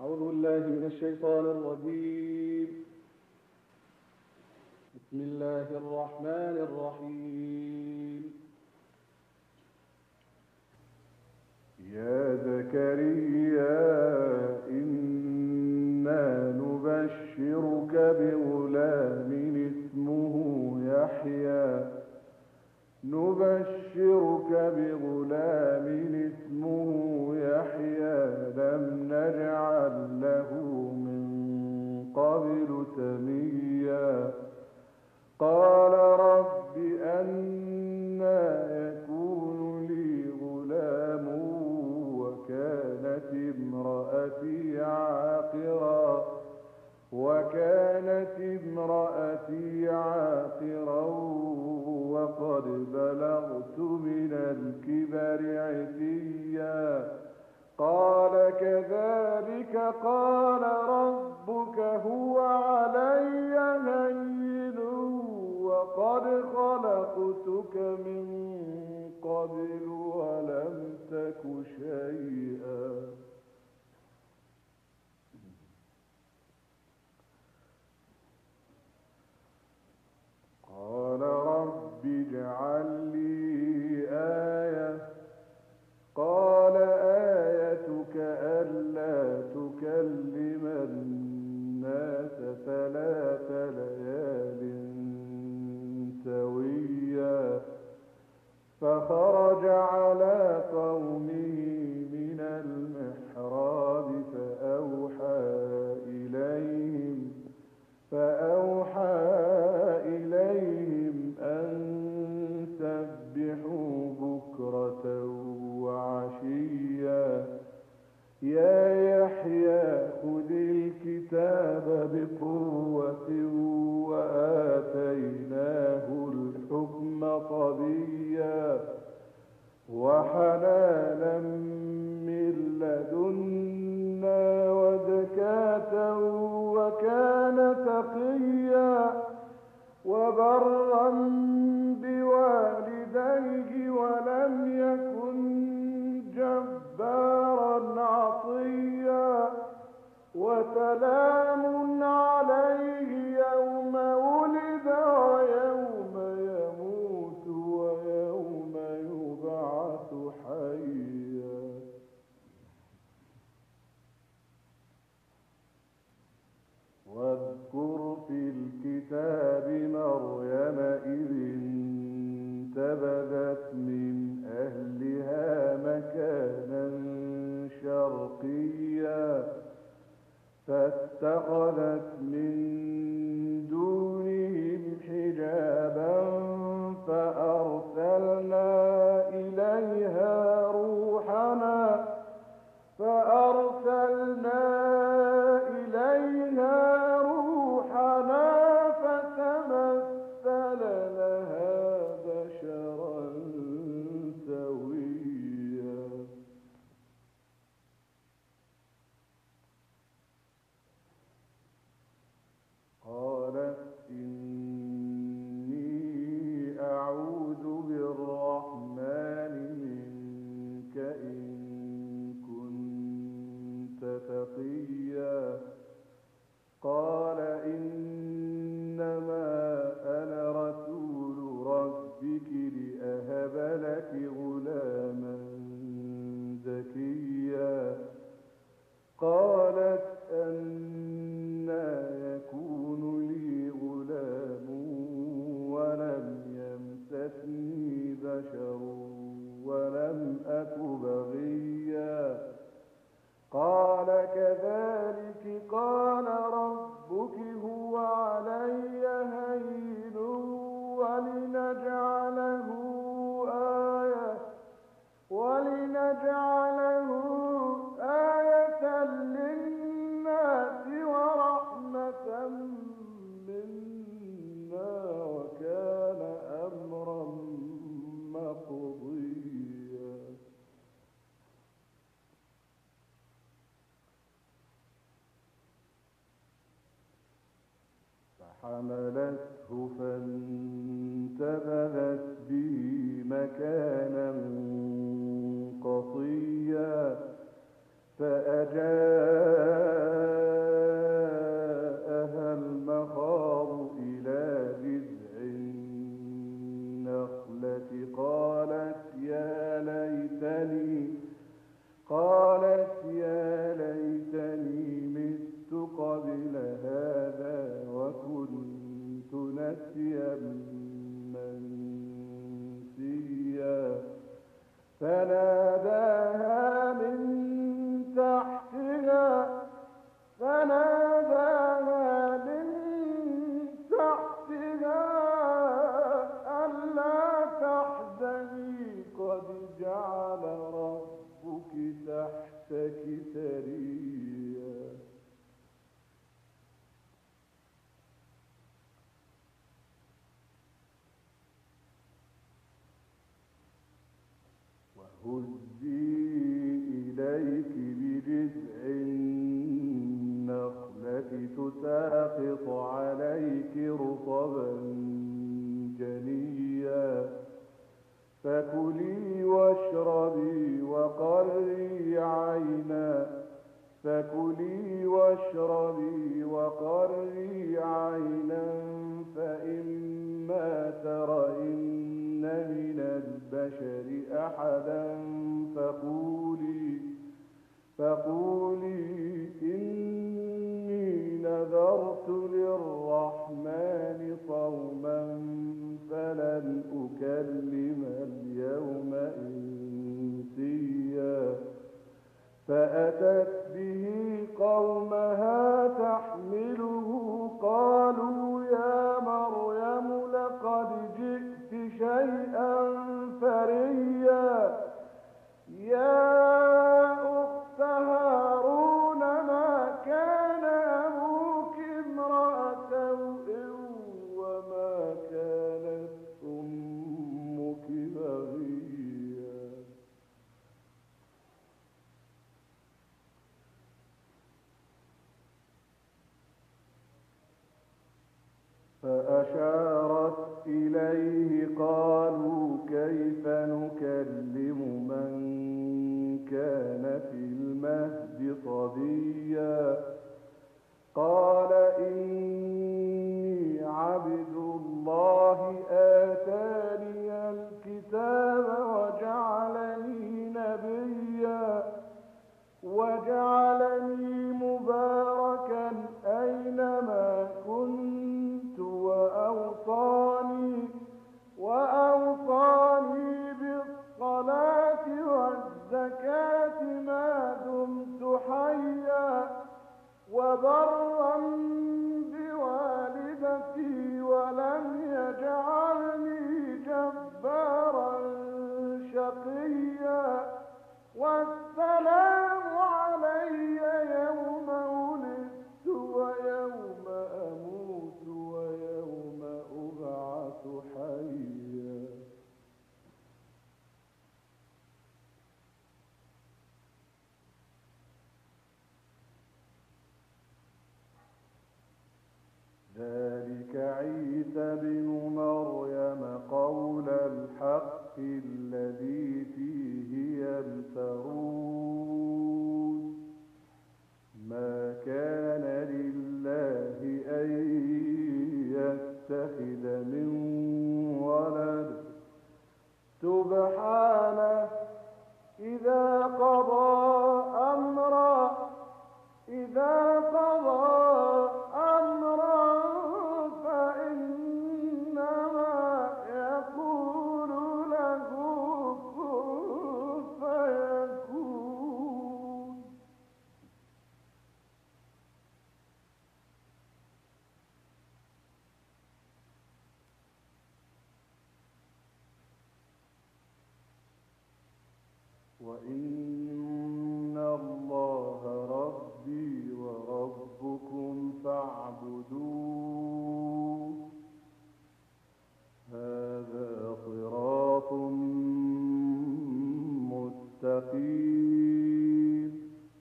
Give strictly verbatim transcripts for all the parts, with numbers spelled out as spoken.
أعوذ بالله من الشيطان الرجيم. بسم الله الرحمن الرحيم. يا زكريا إنا نبشرك بغلام اسمه يحيى نبشرك بغلام اسمه يحيى لم نجعل له من قبل سميا قال رب أنى يكون لي غلام وكانت امرأتي عاقرا وكانت امرأتي عاقرا وقد بلغت من الكبر عتيا قال كذلك قال ربك هو علي هين وقد خلقتك من قبل ولم تك شيئا قال رب اجعل لي آية قال آيتك ألا تكلم الناس ثلاث ليال سويا فخرج على قومه من المحراب فأوحى إليهم فأوحى إليهم أن سبحوا بكرة وعشيا يا يحيى خذ الكتاب بقوة وآتيناه الحكم صبيا وحنانا من لدنا وزكاة وكان تقيا وبرا بوالديه ولم يكن جبارا عصيا وسلام عليه يوم ولد ويوم يموت ويوم يبعث حيا واذكر في الكتاب مريم إذ انتبذت من أهلها مكانا شرقيا فاتخذت من دونهم حجابا فأرسلنا إليها روحنا فأرسلنا إليها روحنا فتمثل لها بشرا سويا قالت إني أعوذ بالرحمن منك إن كنت تقيا قال إنما أنا رسول ربك لأهب لك غلاما زكيا قالت أنى يكون لي غلام ولم يمسسني بشر ولم أك بغيا قال كذلك قال ربك هو علي هين ولنجعله آية ولنجعله آية للناس ورحمة منا وكان أمرا مقضيا فحملته فانتبذت به مكانا قصيا فأجاء هزي إليك بجذع النخلة تساقط عليك رطبا جنيا فكلي واشربي وقري عينا فكلي واشربي وقري عينا فإما ترين من البشر أحدا فقولي فقولي إني نذرت للرحمن صوما فلن أكلم اليوم إنسيا فأتت به قومها تحمله قالوا يا مريم لقد جئت شيئا فريا يا أخت هارون ما كان أبوك امرأ سوء وما كانت أمك بغيا فأشارت إليه قالوا كيف نكلم من كان في المهد صبيا قال إني عبد الله آتاني الكتاب وجعلني نبيا وجعلني مباركا أينما كنت وأوصاني وأوصاني بالصلاة والزكاة ما دمت حيا وبرا بوالدتي ولم يجعلني جبارا شقيا والسلام علي يوم ولدت ويوم أموت ويوم أبعث حيا ذلك عيسى بن مريم قول الحق الذي فيه يمترون ما كان لله أن يتخذ من ولد سبحانه إذا قضى أمرا إذا قضى أمرا فإنما يقول له كن فيكون وإن الله ربي وربكم فاعبدوه هذا صراط مستقيم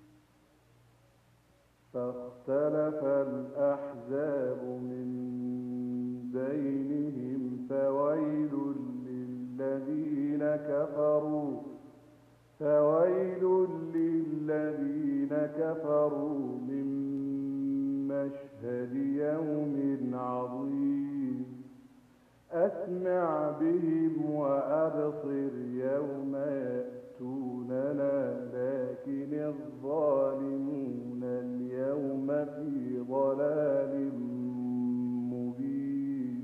فاختلف الأحزاب من بينهم فويل للذين كفروا فويل للذين كفروا من مشهد يوم عظيم أسمع بهم وأبصر يوم يأتوننا لكن الظالمون اليوم في ضلال مبين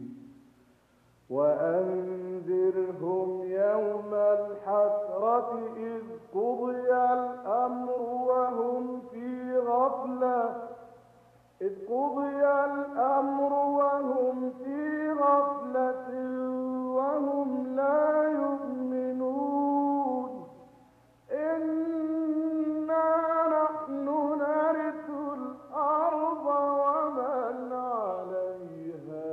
وأنذرهم يوم الحسرة إذ قضي الأمر وهم في غفلة إذ قضي الأمر وهم في غفلة وهم لا يؤمنون إنا نحن نرث الأرض ومن عليها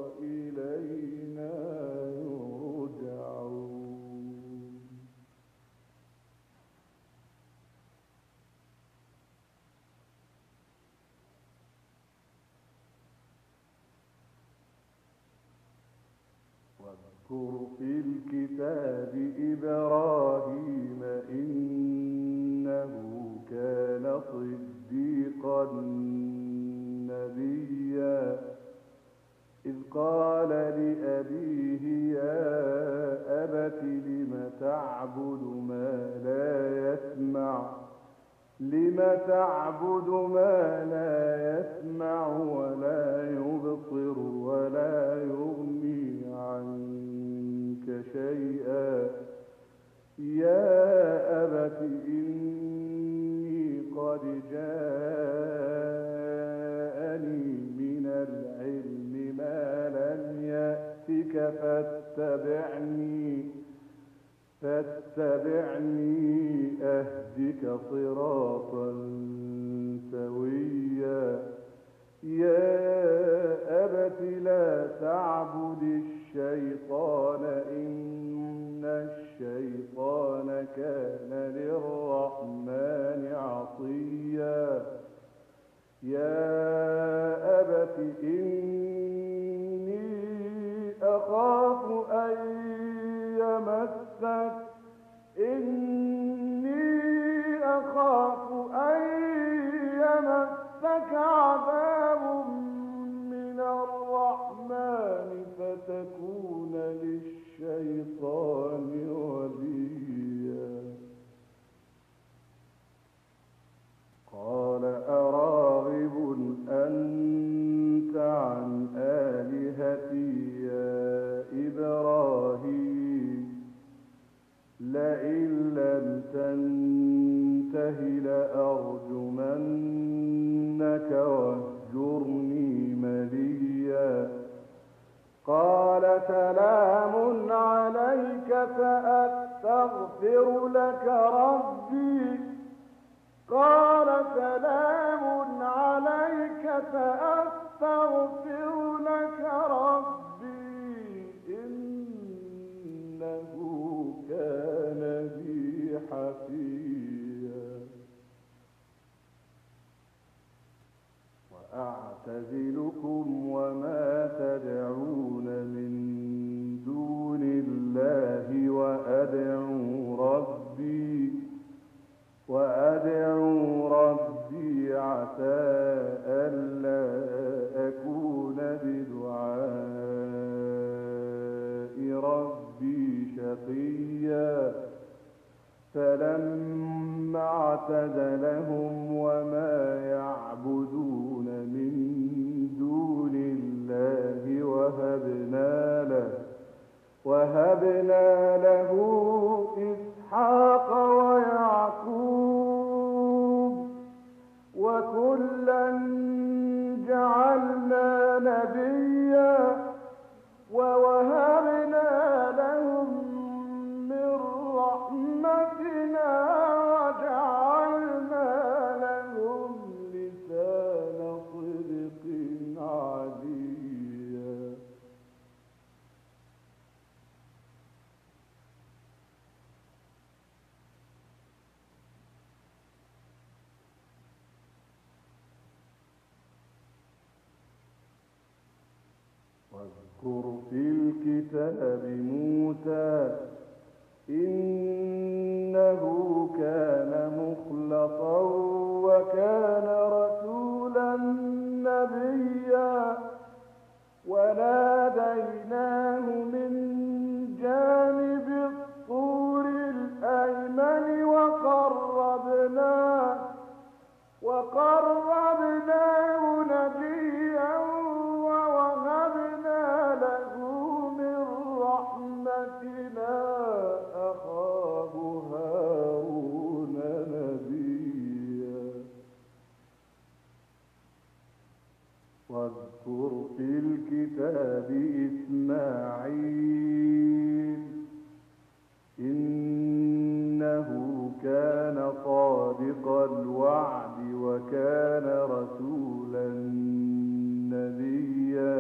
وإلينا يرجعون واذكر في الكتاب إبراهيم إنه كان صديقا نبيا إذ قال لأبيه يا أبت لم تعبد ما لا يسمع لم تعبد ما لا يسمع ولا يبصر ولا يغني عنك شيئا يا أبت إني قد جاءني من العلم ما لم يأتك فاتبعني فاتبعني أهدك صراطا سويا يا أبت لا تعبد الشيطان إن الشيطان كان للرحمن عصيا يا أبت إني أخاف أن يمسك إني أخاف أن يمسك عذاب من الرحمن فتكون للشيطان وليا قال أراغب أنت عن آلهتي يا إبراهيم لئن لم تنته لأرجمنك واهجرني مليا قال سلام عليك سأستغفر لك ربي قال سلام عليك سأستغفر لك ربي إنه كان بي حفيا وأعتزلكم وما تدعون من دون الله وأدعو ربي وأدعو ربي عسى ألا أكون بدعاء ربي شقيا فلما اعتزلهم وما يعبدون من دون الله وهبنا له وهبنا له إسحاق ويعقوب وكلا جعلنا نبيا ووهبنا لهم من رحمتنا وجعلنا لهم لسان صدق عليا واذكر في الكتاب موسى إنه كان مخلصا وكان رسولا نبيا وناديناه من جانب الطور الأيمن وقربناه وقربناه نجيا ووهبنا له من رحمتنا أخاه هارون نبيا واذكر في الكتاب إسماعيل إنه كان صادق الوعد وكان رسولا نبيا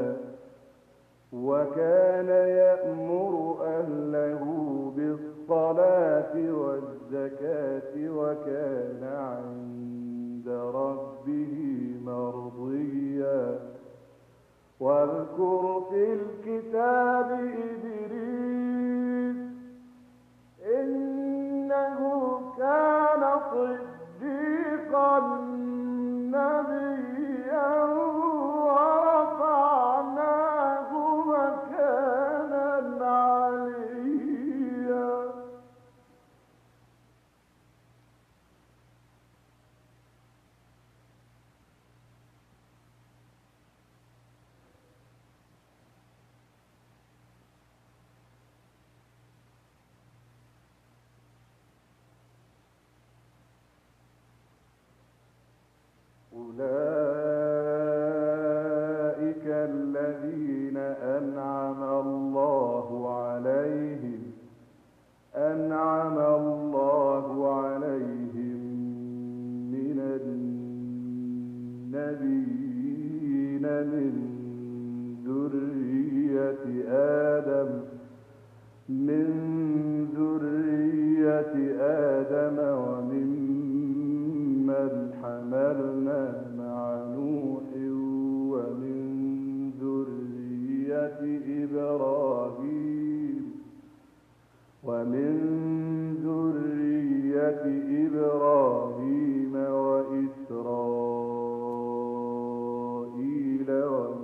وكان يأمر أهله بالصلاة والزكاة وكان عند ربه مرضيا واذكر في الكتاب إدريس أولئك الذين أنعم الله عليهم أنعم الله عليهم من النبيين من ذرية آدم من ذرية آدم وممن حملنا مع نوح ومن ذرية إبراهيم ومن ذرية إبراهيم وإسرائيل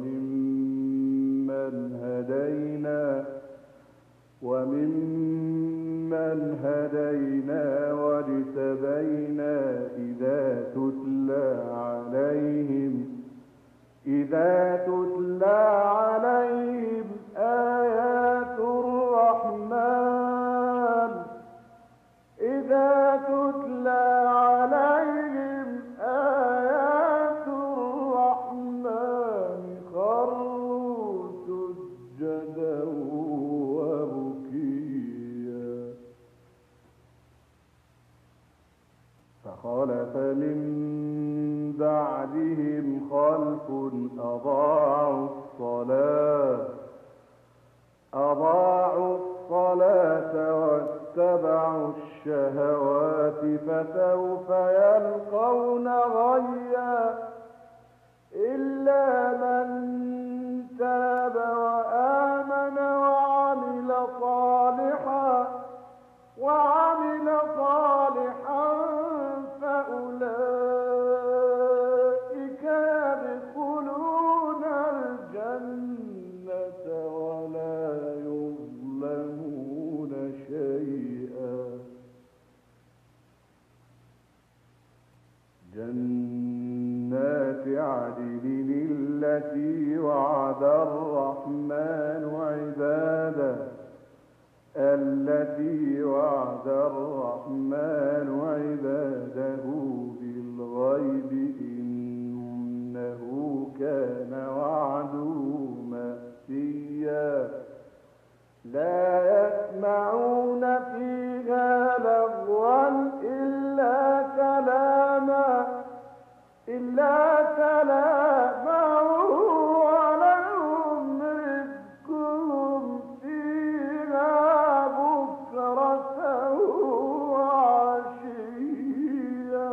وممن هدينا وممن هدينا واجتبينا إذا تتلى عليهم إذا تتلى عليهم آيات الرحمن إذا تتلى عليهم آيات الرحمن خروا سجدا وبكيا فخلف من بعدهم خلف أضاعوا الصلاة أضاعوا الصلاة واتبعوا الشهوات فسوف يلقون غيا إلا من تاب وآمن وعمل صالحا وعمل صالحا فأولئك يدخلون الجنة ولا يظلمون شيئا جنات عدن التي وعد الرحمن عباده التي وعد الرحمن عباده بالغيب إنه كان وعده مأتيا لا يسمعون فيها لغوا إلا كلاما إلا كلاما ولهم رزقهم فيها بكرة وعشيا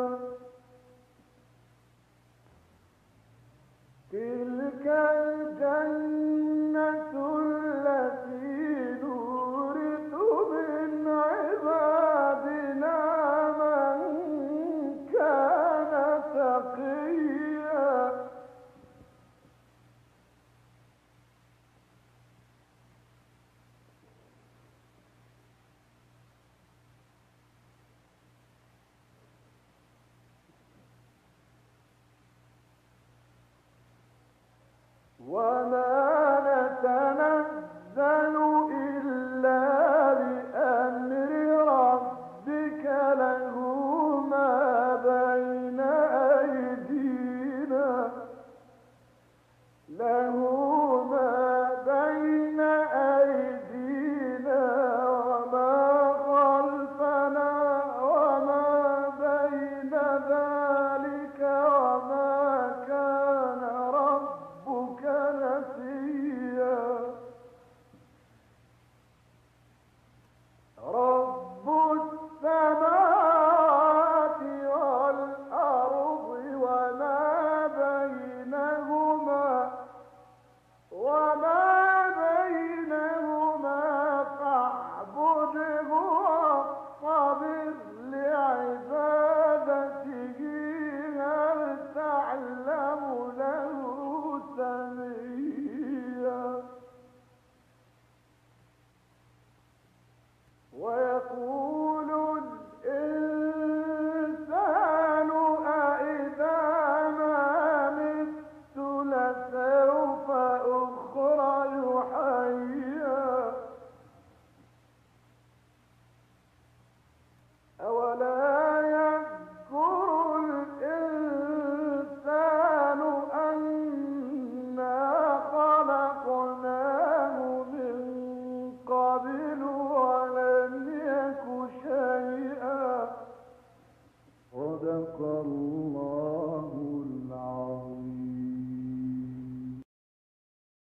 تلك الجنة